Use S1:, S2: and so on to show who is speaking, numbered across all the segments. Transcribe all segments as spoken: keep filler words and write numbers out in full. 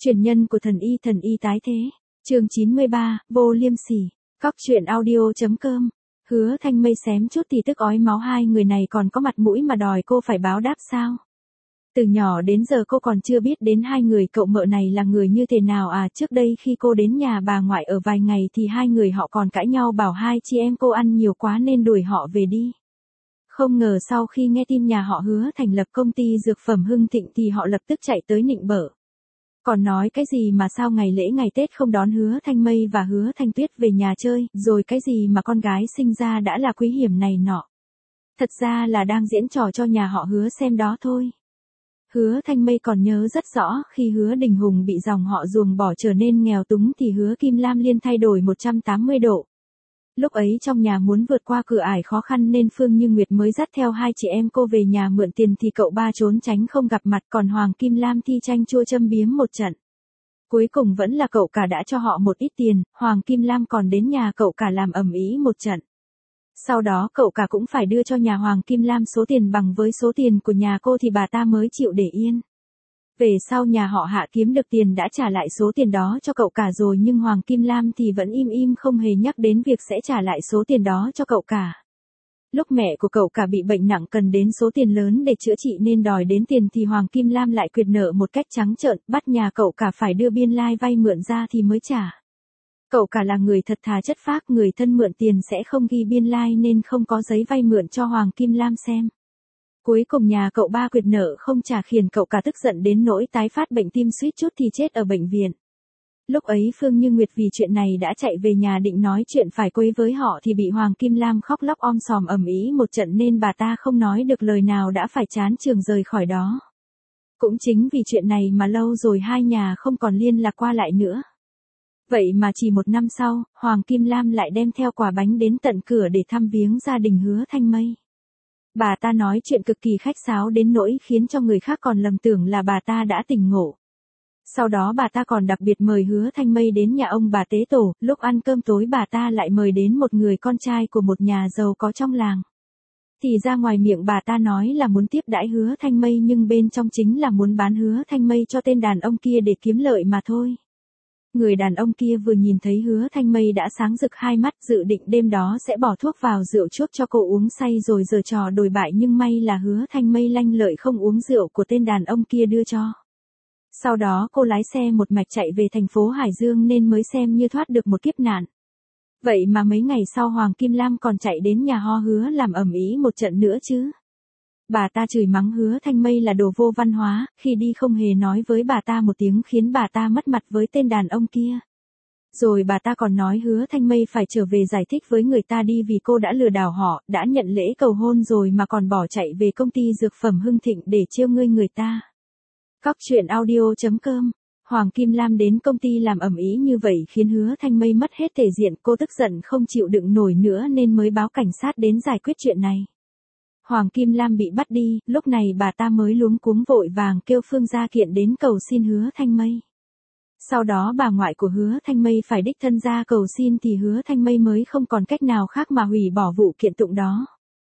S1: Truyền nhân của thần y thần y tái thế. Chương chín mươi ba, vô liêm sỉ. Cóc truyện audio.com. Hứa Thanh Mây xém chút thì tức ói máu, hai người này còn có mặt mũi mà đòi cô phải báo đáp sao? Từ nhỏ đến giờ cô còn chưa biết đến hai người cậu mợ này là người như thế nào à? Trước đây khi cô đến nhà bà ngoại ở vài ngày thì hai người họ còn cãi nhau bảo hai chị em cô ăn nhiều quá nên đuổi họ về đi. Không ngờ sau khi nghe tin nhà họ Hứa thành lập công ty dược phẩm Hưng Thịnh thì họ lập tức chạy tới nịnh bợ. Còn nói cái gì mà sao ngày lễ ngày Tết không đón Hứa Thanh Mây và Hứa Thanh Tuyết về nhà chơi, rồi cái gì mà con gái sinh ra đã là quý hiểm này nọ. Thật ra là đang diễn trò cho nhà họ Hứa xem đó thôi. Hứa Thanh Mây còn nhớ rất rõ khi Hứa Đình Hùng bị dòng họ ruồng bỏ trở nên nghèo túng thì Hứa Kim Lam liên thay đổi một trăm tám mươi độ. Lúc ấy trong nhà muốn vượt qua cửa ải khó khăn nên Phương Như Nguyệt mới dắt theo hai chị em cô về nhà mượn tiền thì cậu ba trốn tránh không gặp mặt, còn Hoàng Kim Lam thi tranh chua châm biếm một trận. Cuối cùng vẫn là cậu cả đã cho họ một ít tiền, Hoàng Kim Lam còn đến nhà cậu cả làm ầm ĩ một trận. Sau đó cậu cả cũng phải đưa cho nhà Hoàng Kim Lam số tiền bằng với số tiền của nhà cô thì bà ta mới chịu để yên. Về sau nhà họ Hạ kiếm được tiền đã trả lại số tiền đó cho cậu cả rồi, nhưng Hoàng Kim Lam thì vẫn im im không hề nhắc đến việc sẽ trả lại số tiền đó cho cậu cả. Lúc mẹ của cậu cả bị bệnh nặng cần đến số tiền lớn để chữa trị nên đòi đến tiền thì Hoàng Kim Lam lại quyệt nợ một cách trắng trợn, bắt nhà cậu cả phải đưa biên lai vay mượn ra thì mới trả. Cậu cả là người thật thà chất phác, người thân mượn tiền sẽ không ghi biên lai nên không có giấy vay mượn cho Hoàng Kim Lam xem. Cuối cùng nhà cậu ba quyệt nợ không trả khiến cậu cả tức giận đến nỗi tái phát bệnh tim suýt chút thì chết ở bệnh viện. Lúc ấy Phương Như Nguyệt vì chuyện này đã chạy về nhà định nói chuyện phải quấy với họ thì bị Hoàng Kim Lam khóc lóc om sòm ầm ĩ một trận nên bà ta không nói được lời nào đã phải chán trường rời khỏi đó. Cũng chính vì chuyện này mà lâu rồi hai nhà không còn liên lạc qua lại nữa. Vậy mà chỉ một năm sau, Hoàng Kim Lam lại đem theo quà bánh đến tận cửa để thăm viếng gia đình Hứa Thanh Mây. Bà ta nói chuyện cực kỳ khách sáo đến nỗi khiến cho người khác còn lầm tưởng là bà ta đã tỉnh ngộ. Sau đó bà ta còn đặc biệt mời Hứa Thanh Mây đến nhà ông bà tế tổ, lúc ăn cơm tối bà ta lại mời đến một người con trai của một nhà giàu có trong làng. Thì ra ngoài miệng bà ta nói là muốn tiếp đãi Hứa Thanh Mây nhưng bên trong chính là muốn bán Hứa Thanh Mây cho tên đàn ông kia để kiếm lợi mà thôi. Người đàn ông kia vừa nhìn thấy Hứa Thanh Mây đã sáng rực hai mắt, dự định đêm đó sẽ bỏ thuốc vào rượu chuốc cho cô uống say rồi giở trò đồi bại, nhưng may là Hứa Thanh Mây lanh lợi không uống rượu của tên đàn ông kia đưa cho. Sau đó cô lái xe một mạch chạy về thành phố Hải Dương nên mới xem như thoát được một kiếp nạn. Vậy mà mấy ngày sau Hoàng Kim Lam còn chạy đến nhà ho Hứa làm ầm ĩ một trận nữa chứ. Bà ta chửi mắng Hứa Thanh Mây là đồ vô văn hóa, khi đi không hề nói với bà ta một tiếng khiến bà ta mất mặt với tên đàn ông kia. Rồi bà ta còn nói Hứa Thanh Mây phải trở về giải thích với người ta đi vì cô đã lừa đảo họ, đã nhận lễ cầu hôn rồi mà còn bỏ chạy về công ty dược phẩm Hưng Thịnh để trêu ngươi người ta. Cóc truyện audio.com. Hoàng Kim Lam đến công ty làm ầm ĩ như vậy khiến Hứa Thanh Mây mất hết thể diện, cô tức giận không chịu đựng nổi nữa nên mới báo cảnh sát đến giải quyết chuyện này. Hoàng Kim Lam bị bắt đi, lúc này bà ta mới luống cuống vội vàng kêu Phương gia kiện đến cầu xin Hứa Thanh Mây. Sau đó bà ngoại của Hứa Thanh Mây phải đích thân ra cầu xin thì Hứa Thanh Mây mới không còn cách nào khác mà hủy bỏ vụ kiện tụng đó.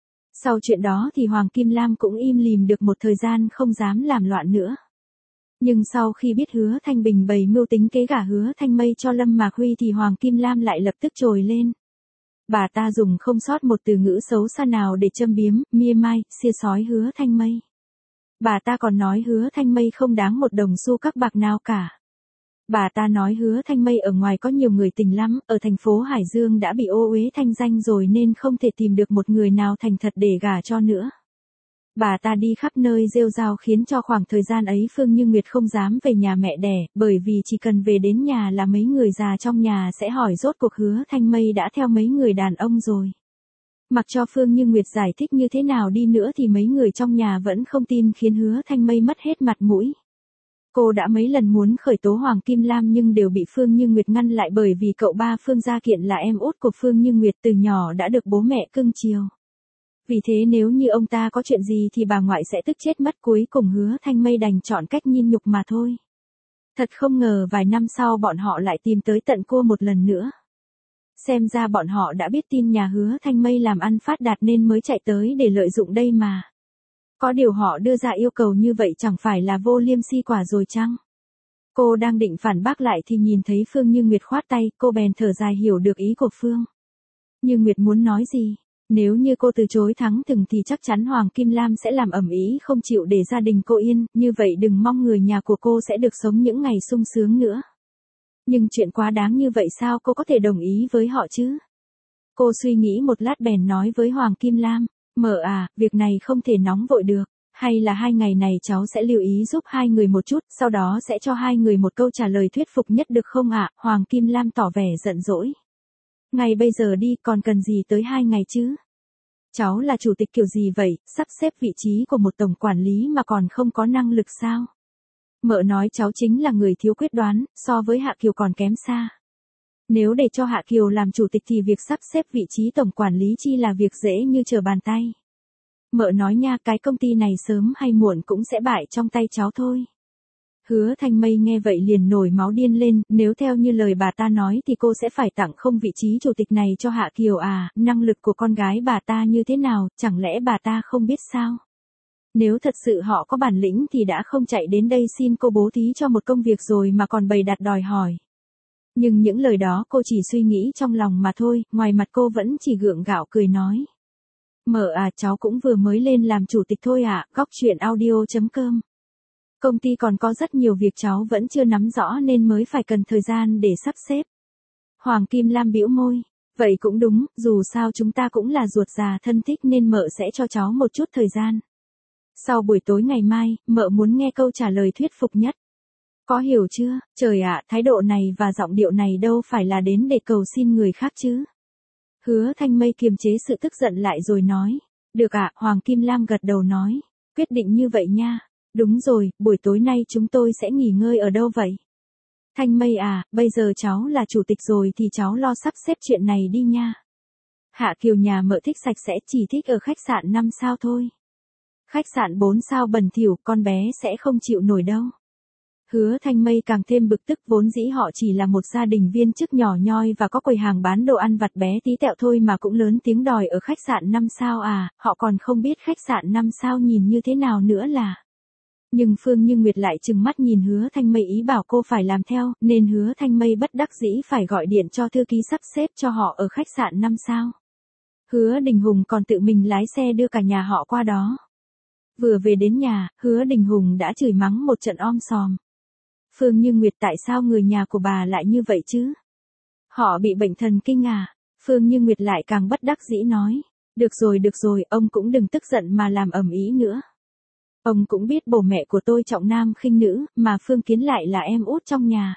S1: Sau chuyện đó thì Hoàng Kim Lam cũng im lìm được một thời gian không dám làm loạn nữa. Nhưng sau khi biết Hứa Thanh Bình bày mưu tính kế gả Hứa Thanh Mây cho Lâm Mạc Huy thì Hoàng Kim Lam lại lập tức trồi lên. Bà ta dùng không sót một từ ngữ xấu xa nào để châm biếm, mỉa mai, xia xói Hứa Thanh Mây. Bà ta còn nói Hứa Thanh Mây không đáng một đồng xu các bạc nào cả. Bà ta nói Hứa Thanh Mây ở ngoài có nhiều người tình lắm, ở thành phố Hải Dương đã bị ô uế thanh danh rồi nên không thể tìm được một người nào thành thật để gả cho nữa. Bà ta đi khắp nơi rêu rao khiến cho khoảng thời gian ấy Phương Như Nguyệt không dám về nhà mẹ đẻ, bởi vì chỉ cần về đến nhà là mấy người già trong nhà sẽ hỏi rốt cuộc Hứa Thanh Mây đã theo mấy người đàn ông rồi. Mặc cho Phương Như Nguyệt giải thích như thế nào đi nữa thì mấy người trong nhà vẫn không tin khiến Hứa Thanh Mây mất hết mặt mũi. Cô đã mấy lần muốn khởi tố Hoàng Kim Lam nhưng đều bị Phương Như Nguyệt ngăn lại bởi vì cậu ba Phương Gia Kiện là em út của Phương Như Nguyệt, từ nhỏ đã được bố mẹ cưng chiều. Vì thế nếu như ông ta có chuyện gì thì bà ngoại sẽ tức chết mất, cuối cùng Hứa Thanh Mây đành chọn cách nhịn nhục mà thôi. Thật không ngờ vài năm sau bọn họ lại tìm tới tận cô một lần nữa. Xem ra bọn họ đã biết tin nhà Hứa Thanh Mây làm ăn phát đạt nên mới chạy tới để lợi dụng đây mà. Có điều họ đưa ra yêu cầu như vậy chẳng phải là vô liêm si quả rồi chăng? Cô đang định phản bác lại thì nhìn thấy Phương Như Nguyệt khoát tay, cô bèn thở dài hiểu được ý của Phương Như Nguyệt muốn nói gì. Nếu như cô từ chối thắng từng thì chắc chắn Hoàng Kim Lam sẽ làm ầm ĩ không chịu để gia đình cô yên, như vậy đừng mong người nhà của cô sẽ được sống những ngày sung sướng nữa. Nhưng chuyện quá đáng như vậy sao cô có thể đồng ý với họ chứ? Cô suy nghĩ một lát bèn nói với Hoàng Kim Lam, mợ à, việc này không thể nóng vội được, hay là hai ngày này cháu sẽ lưu ý giúp hai người một chút, sau đó sẽ cho hai người một câu trả lời thuyết phục nhất được không ạ? Hoàng Kim Lam tỏ vẻ giận dỗi. Ngày bây giờ đi còn cần gì tới hai ngày chứ? Cháu là chủ tịch kiểu gì vậy, sắp xếp vị trí của một tổng quản lý mà còn không có năng lực sao? Mợ nói cháu chính là người thiếu quyết đoán, so với Hạ Kiều còn kém xa. Nếu để cho Hạ Kiều làm chủ tịch thì việc sắp xếp vị trí tổng quản lý chi là việc dễ như trở bàn tay. Mợ nói nha, cái công ty này sớm hay muộn cũng sẽ bại trong tay cháu thôi. Hứa Thanh Mây nghe vậy liền nổi máu điên lên, nếu theo như lời bà ta nói thì cô sẽ phải tặng không vị trí chủ tịch này cho Hạ Kiều à, năng lực của con gái bà ta như thế nào, chẳng lẽ bà ta không biết sao? Nếu thật sự họ có bản lĩnh thì đã không chạy đến đây xin cô bố thí cho một công việc rồi mà còn bày đặt đòi hỏi. Nhưng những lời đó cô chỉ suy nghĩ trong lòng mà thôi, ngoài mặt cô vẫn chỉ gượng gạo cười nói. Mợ à, cháu cũng vừa mới lên làm chủ tịch thôi ạ, à, góc chuyện audio chấm com. Công ty còn có rất nhiều việc cháu vẫn chưa nắm rõ nên mới phải cần thời gian để sắp xếp. Hoàng Kim Lam bĩu môi, vậy cũng đúng, dù sao chúng ta cũng là ruột già thân thích nên mợ sẽ cho cháu một chút thời gian. Sau buổi tối ngày mai, mợ muốn nghe câu trả lời thuyết phục nhất. Có hiểu chưa? Trời ạ, thái độ này và giọng điệu này đâu phải là đến để cầu xin người khác chứ. Hứa Thanh Mây kiềm chế sự tức giận lại rồi nói. Được ạ, Hoàng Kim Lam gật đầu nói. Quyết định như vậy nha. Đúng rồi, buổi tối nay chúng tôi sẽ nghỉ ngơi ở đâu vậy? Thanh Mây à, bây giờ cháu là chủ tịch rồi thì cháu lo sắp xếp chuyện này đi nha. Hạ Kiều nhà mợ thích sạch sẽ, chỉ thích ở khách sạn năm sao thôi. Khách sạn bốn sao bẩn thỉu, con bé sẽ không chịu nổi đâu. Hứa Thanh Mây càng thêm bực tức, vốn dĩ họ chỉ là một gia đình viên chức nhỏ nhoi và có quầy hàng bán đồ ăn vặt bé tí tẹo thôi mà cũng lớn tiếng đòi ở khách sạn năm sao à, họ còn không biết khách sạn năm sao nhìn như thế nào nữa là. Nhưng Phương Như Nguyệt lại trừng mắt nhìn Hứa Thanh Mây ý bảo cô phải làm theo, nên Hứa Thanh Mây bất đắc dĩ phải gọi điện cho thư ký sắp xếp cho họ ở khách sạn năm sao. Hứa Đình Hùng còn tự mình lái xe đưa cả nhà họ qua đó. Vừa về đến nhà, Hứa Đình Hùng đã chửi mắng một trận om sòm. Phương Như Nguyệt, tại sao người nhà của bà lại như vậy chứ? Họ bị bệnh thần kinh à? Phương Như Nguyệt lại càng bất đắc dĩ nói. Được rồi được rồi, ông cũng đừng tức giận mà làm ầm ĩ nữa. Ông cũng biết bố mẹ của tôi trọng nam khinh nữ, mà Phương Kiến lại là em út trong nhà.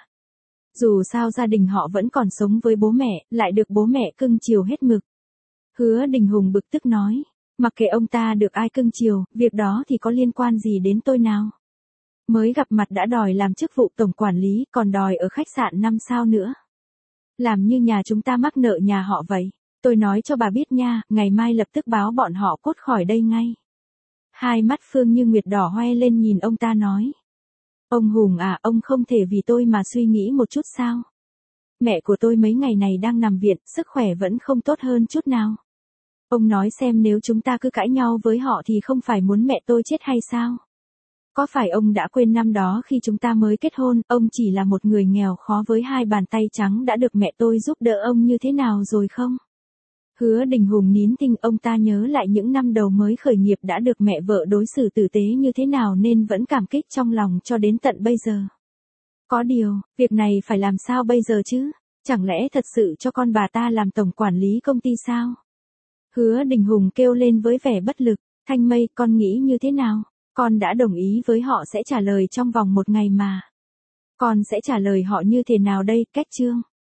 S1: Dù sao gia đình họ vẫn còn sống với bố mẹ, lại được bố mẹ cưng chiều hết mực. Hứa Đình Hùng bực tức nói. Mặc kệ ông ta được ai cưng chiều, việc đó thì có liên quan gì đến tôi nào? Mới gặp mặt đã đòi làm chức vụ tổng quản lý, còn đòi ở khách sạn năm sao nữa. Làm như nhà chúng ta mắc nợ nhà họ vậy. Tôi nói cho bà biết nha, ngày mai lập tức báo bọn họ cút khỏi đây ngay. Hai mắt Phương Như Nguyệt đỏ hoe lên nhìn ông ta nói. Ông Hùng à, ông không thể vì tôi mà suy nghĩ một chút sao? Mẹ của tôi mấy ngày này đang nằm viện, sức khỏe vẫn không tốt hơn chút nào. Ông nói xem nếu chúng ta cứ cãi nhau với họ thì không phải muốn mẹ tôi chết hay sao? Có phải ông đã quên năm đó khi chúng ta mới kết hôn, ông chỉ là một người nghèo khó với hai bàn tay trắng đã được mẹ tôi giúp đỡ ông như thế nào rồi không? Hứa Đình Hùng nín thinh, ông ta nhớ lại những năm đầu mới khởi nghiệp đã được mẹ vợ đối xử tử tế như thế nào nên vẫn cảm kích trong lòng cho đến tận bây giờ. Có điều, việc này phải làm sao bây giờ chứ? Chẳng lẽ thật sự cho con bà ta làm tổng quản lý công ty sao? Hứa Đình Hùng kêu lên với vẻ bất lực. Thanh Mây, con nghĩ như thế nào? Con đã đồng ý với họ sẽ trả lời trong vòng một ngày mà. Con sẽ trả lời họ như thế nào đây, Cách Trương?